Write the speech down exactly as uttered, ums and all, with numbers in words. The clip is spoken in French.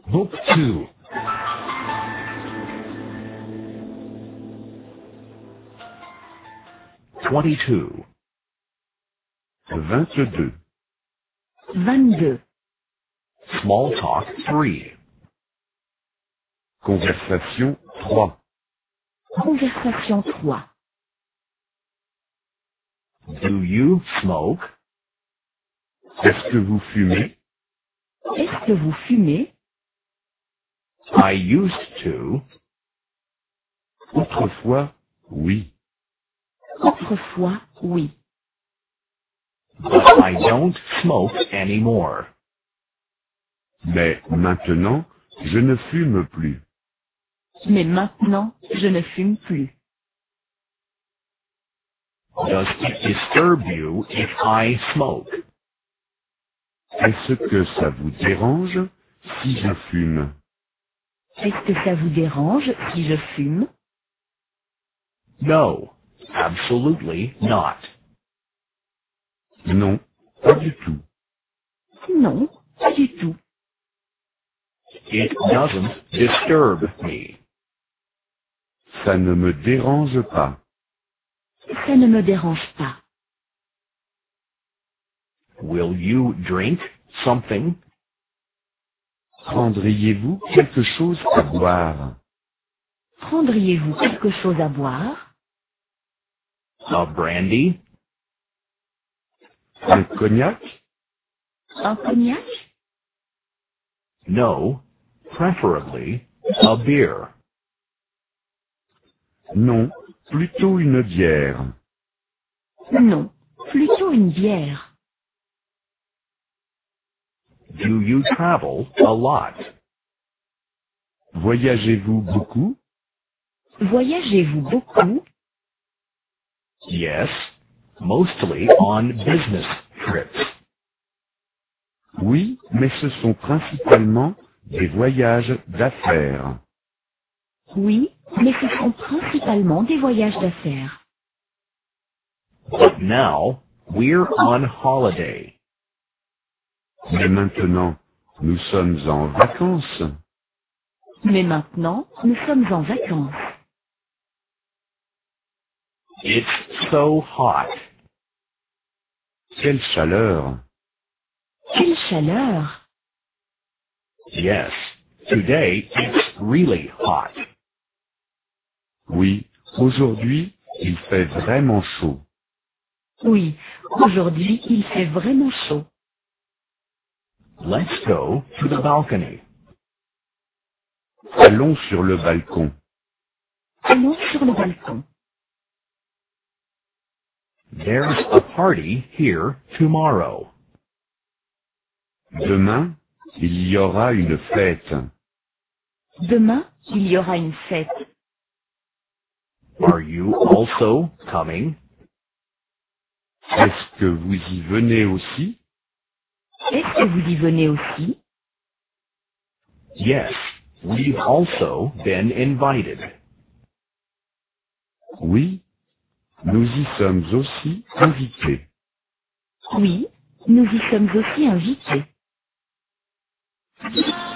Book two. Twenty-two. vingt-deux. vingt-deux. Small talk three. Conversation trois. Conversation trois. Do you smoke? Est-ce que vous fumez? Est-ce que vous fumez? I used to. Autrefois, oui. Autrefois, oui. But I don't smoke anymore. Mais maintenant, je ne fume plus. Mais maintenant, je ne fume plus. Does it disturb you if I smoke? Est-ce que ça vous dérange si je fume? Est-ce que ça vous dérange si je fume? No, absolutely not. Non, pas du tout. Non, pas du tout. It doesn't disturb me. Ça ne me dérange pas. Ça ne me dérange pas. Will you drink something? Prendriez-vous quelque chose à boire? Prendriez-vous quelque chose à boire? A brandy? Un cognac? Un cognac? No, preferably a beer. Non, plutôt une bière. Non, plutôt une bière. Do you travel a lot? Voyagez-vous beaucoup? Voyagez-vous beaucoup? Yes, mostly on business trips. Oui, mais ce sont principalement des voyages d'affaires. Oui, mais ce sont principalement des voyages d'affaires. But now, we're on holiday. Mais maintenant, nous sommes en vacances. Mais maintenant, nous sommes en vacances. It's so hot. Quelle chaleur! Quelle chaleur! Yes, today it's really hot. Oui, aujourd'hui, il fait vraiment chaud. Oui, aujourd'hui, il fait vraiment chaud. Let's go to the balcony. Allons sur le balcon. Allons sur le balcon. There's a party here tomorrow. Demain, il y aura une fête. Demain, il y aura une fête. Are you also coming? Est-ce que vous y venez aussi? Est-ce que vous y venez aussi? Yes, we've also been invited. Oui, nous y sommes aussi invités. Oui, nous y sommes aussi invités.